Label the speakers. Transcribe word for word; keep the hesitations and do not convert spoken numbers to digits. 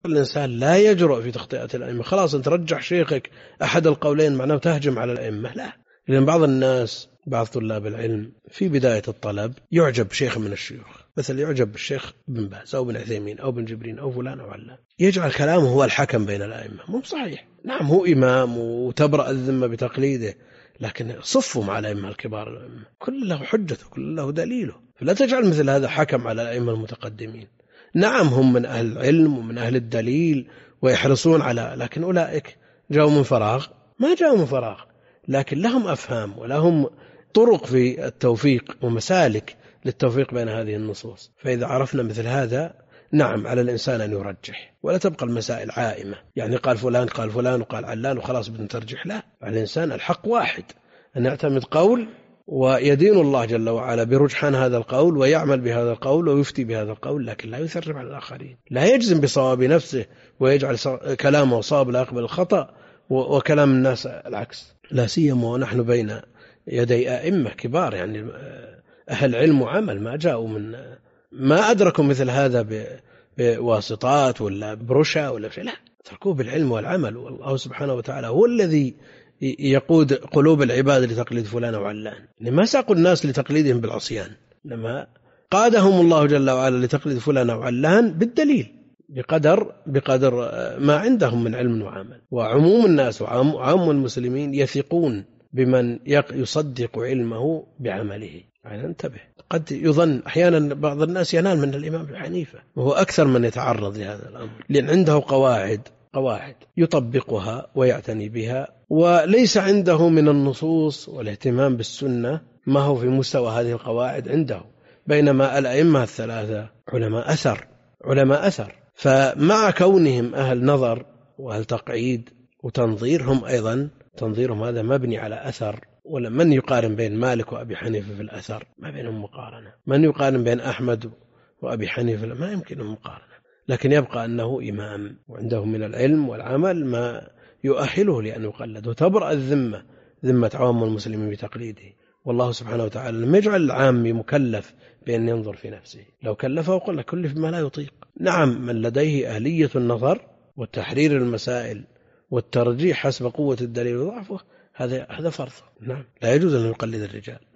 Speaker 1: الإنسان لا يجرؤ في تخطئة الأئمة. خلاص أنت رجح شيخك أحد القولين معناه تهجم على الأئمة، لا. لأن بعض الناس، بعض طلاب العلم في بداية الطلب يعجب شيخ من الشيوخ، مثل يعجب بالشيخ بن باز أو بن عثيمين أو بن جبرين أو فلان أو علان، يجعل كلامه هو الحكم بين الأئمة. مو صحيح. نعم هو إمام وتبرأ الذمة بتقليده، لكن صفوا مع الأئمة الكبار. الأئمة كل له حجته، كل له دليله، فلا تجعل مثل هذا حكم على الأئمة المتقدمين. نعم هم من أهل العلم ومن أهل الدليل ويحرصون على، لكن أولئك جاءوا من فراغ؟ ما جاءوا من فراغ، لكن لهم أفهام ولهم طرق في التوفيق ومسالك للتوفيق بين هذه النصوص. فإذا عرفنا مثل هذا، نعم على الإنسان أن يرجح، ولا تبقى المسائل عائمة، يعني قال فلان قال فلان وقال علان وخلاص بدنا ترجح. لا، على الإنسان الحق واحد، أن يعتمد قول ويدين الله جل وعلا برجحان هذا القول ويعمل بهذا القول ويفتي بهذا القول، لكن لا يثرب على الآخرين، لا يجزم بصواب نفسه ويجعل كلامه صواب لا يقبل الخطأ وكلام الناس العكس، لا سيما ونحن بين يدي أئمة كبار، يعني أهل علم وعمل، ما جاءوا من ما أدركوا مثل هذا بواسطات ولا برشا ولا شيء، لا، تركوه بالعلم والعمل. والله سبحانه وتعالى هو الذي يقود قلوب العباد لتقليد فلان وعلان، ما ساقوا الناس لتقليدهم بالعصيان، لما قادهم الله جل وعلا لتقليد فلان وعلان بالدليل، بقدر بقدر ما عندهم من علم وعمل. وعموم الناس وعام المسلمين يثقون بمن يصدق علمه بعمله. يعني انتبه، قد يظن أحيانا بعض الناس ينال من الإمام أبي حنيفة وهو أكثر من يتعرض لهذا الأمر، لأن عنده قواعد قواعد يطبقها ويعتني بها، وليس عنده من النصوص والاهتمام بالسنة ما هو في مستوى هذه القواعد عنده، بينما الأئمة الثلاثة علماء أثر علماء أثر فمع كونهم أهل نظر وأهل تقعيد وتنظير، هم أيضا تنظيرهم هذا مبني على أثر. ولمن يقارن بين مالك وأبي حنيفة في الأثر؟ ما بينهم مقارنة. من يقارن بين أحمد وأبي حنيفة؟ ما يمكنهم مقارنة. لكن يبقى أنه إمام وعنده من العلم والعمل ما يؤهله لأن يقلد، وتبرأ الذمة ذمة عوام المسلمين بتقليده. والله سبحانه وتعالى لم يجعل العام مكلف بأن ينظر في نفسه، لو كلفه قل كلف ما لا يطيق. نعم من لديه أهلية النظر والتحرير المسائل والترجيح حسب قوة الدليل وضعفه، هذا هذا فرض. نعم لا يجوز أن يقلد الرجال.